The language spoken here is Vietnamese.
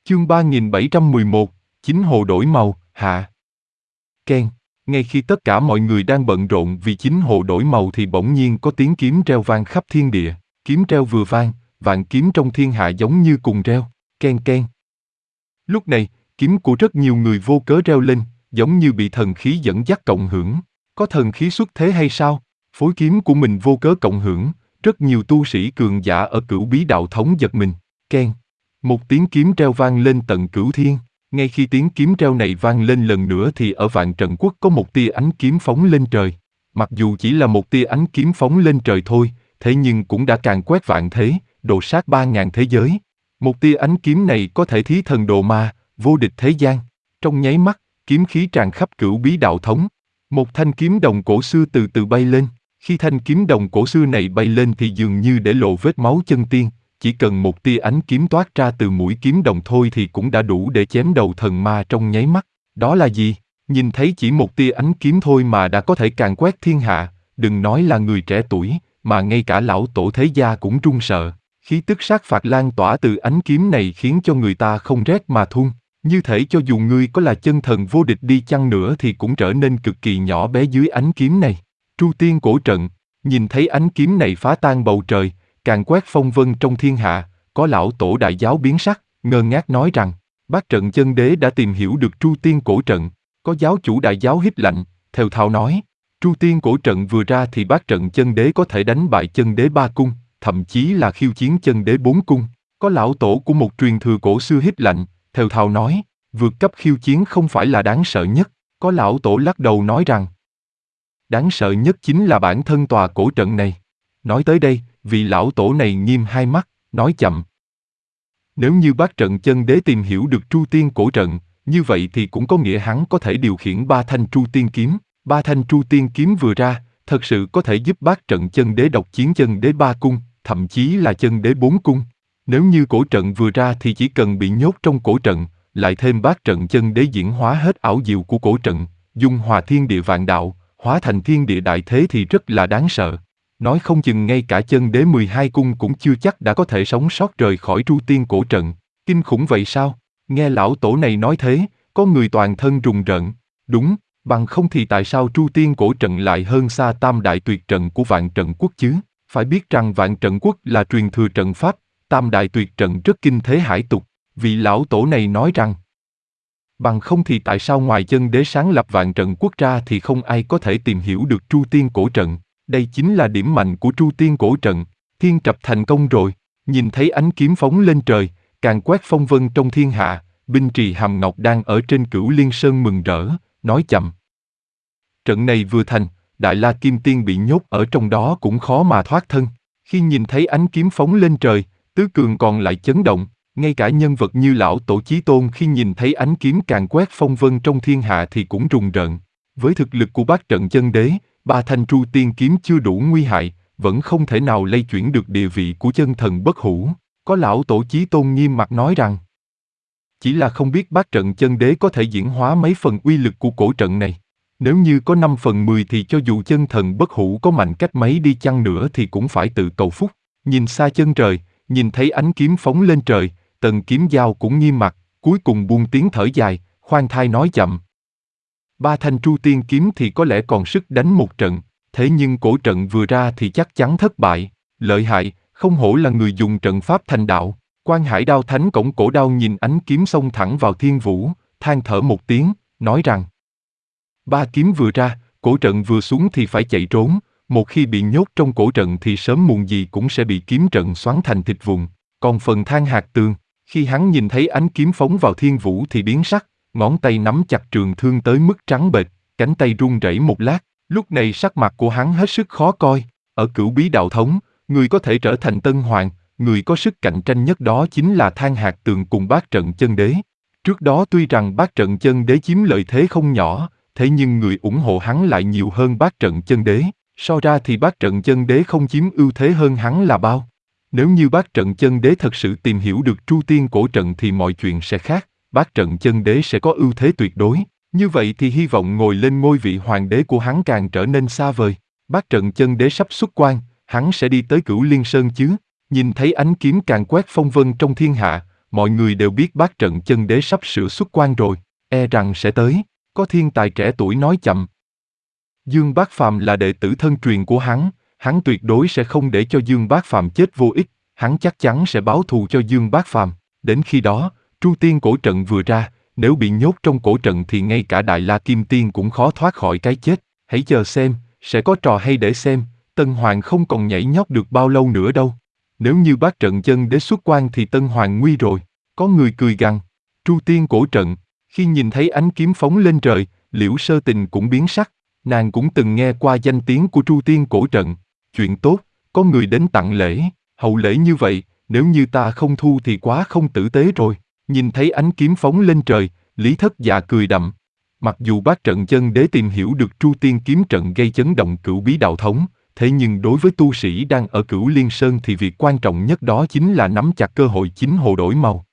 Chương 3711, Chính hồ đổi màu, hạ. Keng. Ngay khi tất cả mọi người đang bận rộn vì chính hồ đổi màu thì bỗng nhiên có tiếng kiếm reo vang khắp thiên địa. Kiếm reo vừa vang, vạn kiếm trong thiên hạ giống như cùng reo. Keng keng. Lúc này, kiếm của rất nhiều người vô cớ reo lên, giống như bị thần khí dẫn dắt cộng hưởng. Có thần khí xuất thế hay sao? Phối kiếm của mình vô cớ cộng hưởng, rất nhiều tu sĩ cường giả ở Cửu Bí Đạo Thống giật mình. Keng. Một tiếng kiếm reo vang lên tận cửu thiên. Ngay khi tiếng kiếm reo này vang lên lần nữa thì ở Vạn Trận Quốc có một tia ánh kiếm phóng lên trời. Mặc dù chỉ là một tia ánh kiếm phóng lên trời thôi, thế nhưng cũng đã càn quét vạn thế, đồ sát 3.000 thế giới. Một tia ánh kiếm này có thể thí thần độ ma, vô địch thế gian. Trong nháy mắt, kiếm khí tràn khắp Cửu Bí Đạo Thống. Một thanh kiếm đồng cổ xưa từ từ bay lên. Khi thanh kiếm đồng cổ xưa này bay lên thì dường như để lộ vết máu chân tiên. Chỉ cần một tia ánh kiếm toát ra từ mũi kiếm đồng thôi thì cũng đã đủ để chém đầu thần ma trong nháy mắt. Đó là gì? Nhìn thấy chỉ một tia ánh kiếm thôi mà đã có thể càn quét thiên hạ, đừng nói là người trẻ tuổi, mà ngay cả lão tổ thế gia cũng run sợ. Khí tức sát phạt lan tỏa từ ánh kiếm này khiến cho người ta không rét mà run. Như thể cho dù ngươi có là chân thần vô địch đi chăng nữa thì cũng trở nên cực kỳ nhỏ bé dưới ánh kiếm này. Tru Tiên Cổ Trận, nhìn thấy ánh kiếm này phá tan bầu trời, càn quét phong vân trong thiên hạ, có lão tổ đại giáo biến sắc, ngơ ngác nói rằng, Bát Trận Chân Đế đã tìm hiểu được Tru Tiên Cổ Trận. Có giáo chủ đại giáo hít lạnh, thều thào nói, Tru Tiên Cổ Trận vừa ra thì Bát Trận Chân Đế có thể đánh bại Chân Đế 3 cung, thậm chí là khiêu chiến Chân Đế 4 cung. Có lão tổ của một truyền thừa cổ xưa hít lạnh, thều thào nói, vượt cấp khiêu chiến không phải là đáng sợ nhất. Có lão tổ lắc đầu nói rằng, đáng sợ nhất chính là bản thân tòa cổ trận này. Nói tới đây, vị lão tổ này nghiêm hai mắt, nói chậm. Nếu như Bát Trận Chân Đế tìm hiểu được Tru Tiên Cổ Trận, như vậy thì cũng có nghĩa hắn có thể điều khiển 3 thanh Tru Tiên Kiếm. 3 thanh Tru Tiên Kiếm vừa ra, thật sự có thể giúp Bát Trận Chân Đế độc chiến Chân Đế 3 cung, thậm chí là Chân Đế 4 cung. Nếu như cổ trận vừa ra thì chỉ cần bị nhốt trong cổ trận, lại thêm Bát Trận Chân Đế diễn hóa hết ảo diệu của cổ trận, dung hòa thiên địa vạn đạo, hóa thành thiên địa đại thế thì rất là đáng sợ. Nói không chừng ngay cả Chân Đế 12 cung cũng chưa chắc đã có thể sống sót rời khỏi Tru Tiên Cổ Trận. Kinh khủng vậy sao? Nghe lão tổ này nói thế, có người toàn thân rùng rợn. Đúng, bằng không thì tại sao Tru Tiên Cổ Trận lại hơn xa Tam Đại Tuyệt Trận của Vạn Trận Quốc chứ? Phải biết rằng Vạn Trận Quốc là truyền thừa trận pháp, Tam Đại Tuyệt Trận rất kinh thế hải tục. Vị lão tổ này nói rằng, bằng không thì tại sao ngoài Chân Đế sáng lập Vạn Trận Quốc ra thì không ai có thể tìm hiểu được Tru Tiên Cổ Trận. Đây chính là điểm mạnh của Tru Tiên Cổ Trận. Thiên Trập thành công rồi. Nhìn thấy ánh kiếm phóng lên trời, càn quét phong vân trong thiên hạ, Binh Trì Hàm Ngọc đang ở trên Cửu Liên Sơn mừng rỡ, nói chậm. Trận này vừa thành, Đại La Kim Tiên bị nhốt ở trong đó cũng khó mà thoát thân. Khi nhìn thấy ánh kiếm phóng lên trời, tứ cường còn lại chấn động. Ngay cả nhân vật như lão tổ Chí Tôn khi nhìn thấy ánh kiếm càn quét phong vân trong thiên hạ thì cũng rùng rợn. Với thực lực của Bát Trận Chân Đế, 3 thanh Tru Tiên Kiếm chưa đủ nguy hại, vẫn không thể nào lay chuyển được địa vị của chân thần bất hủ. Có lão tổ Chí Tôn nghiêm mặt nói rằng, chỉ là không biết Bát Trận Chân Đế có thể diễn hóa mấy phần uy lực của cổ trận này. Nếu như có 5 phần 10 thì cho dù chân thần bất hủ có mạnh cách mấy đi chăng nữa thì cũng phải tự cầu phúc. Nhìn xa chân trời, nhìn thấy ánh kiếm phóng lên trời, Tần Kiếm Giao cũng nghiêm mặt, cuối cùng buông tiếng thở dài, khoan thai nói chậm. 3 thanh Tru Tiên Kiếm thì có lẽ còn sức đánh một trận, thế nhưng cổ trận vừa ra thì chắc chắn thất bại. Lợi hại, không hổ là người dùng trận pháp thành đạo. Quan Hải Đao Thánh Cổng Cổ Đao nhìn ánh kiếm xông thẳng vào thiên vũ, than thở một tiếng, nói rằng, 3 kiếm vừa ra, cổ trận vừa xuống thì phải chạy trốn, một khi bị nhốt trong cổ trận thì sớm muộn gì cũng sẽ bị kiếm trận xoắn thành thịt vụn. Còn phần Than Hạc Tường, khi hắn nhìn thấy ánh kiếm phóng vào thiên vũ thì biến sắc, ngón tay nắm chặt trường thương tới mức trắng bệch, cánh tay run rẩy một lát, lúc này sắc mặt của hắn hết sức khó coi. Ở Cửu Bí Đạo Thống, người có thể trở thành Tân Hoàng, người có sức cạnh tranh nhất đó chính là Than Hạc Tường cùng Bát Trận Chân Đế. Trước đó tuy rằng Bát Trận Chân Đế chiếm lợi thế không nhỏ, thế nhưng người ủng hộ hắn lại nhiều hơn Bát Trận Chân Đế. So ra thì Bát Trận Chân Đế không chiếm ưu thế hơn hắn là bao. Nếu như Bát Trận Chân Đế thật sự tìm hiểu được Tru Tiên Cổ Trận thì mọi chuyện sẽ khác, Bát Trận Chân Đế sẽ có ưu thế tuyệt đối. Như vậy thì hy vọng ngồi lên ngôi vị hoàng đế của hắn càng trở nên xa vời. Bát Trận Chân Đế sắp xuất quan, hắn sẽ đi tới Cửu Liên Sơn chứ? Nhìn thấy ánh kiếm càng quét phong vân trong thiên hạ, mọi người đều biết bát trận chân đế sắp sửa xuất quan rồi, e rằng sẽ tới. Có thiên tài trẻ tuổi nói chậm. Dương Bác Phàm là đệ tử thân truyền của hắn tuyệt đối sẽ không để cho Dương Bác Phàm chết vô ích, hắn chắc chắn sẽ báo thù cho Dương Bác Phàm. Đến khi đó, Tru Tiên cổ trận vừa ra, nếu bị nhốt trong cổ trận thì ngay cả Đại La Kim Tiên cũng khó thoát khỏi cái chết. Hãy chờ xem, sẽ có trò hay để xem, Tân Hoàng không còn nhảy nhót được bao lâu nữa đâu. Nếu như bát trận chân đế xuất quan thì Tân Hoàng nguy rồi. Có người cười gằn. Tru Tiên cổ trận, khi nhìn thấy ánh kiếm phóng lên trời, Liễu Sơ Tình cũng biến sắc. Nàng cũng từng nghe qua danh tiếng của Tru Tiên cổ trận. Chuyện tốt, có người đến tặng lễ, hậu lễ như vậy, nếu như ta không thu thì quá không tử tế rồi. Nhìn thấy ánh kiếm phóng lên trời, Lý Thất Dạ cười đậm. Mặc dù bát trận chân đế tìm hiểu được Tru Tiên kiếm trận gây chấn động Cửu Bí đạo thống, thế nhưng đối với tu sĩ đang ở Cửu Liên Sơn thì việc quan trọng nhất đó chính là nắm chặt cơ hội chính hồ đổi màu.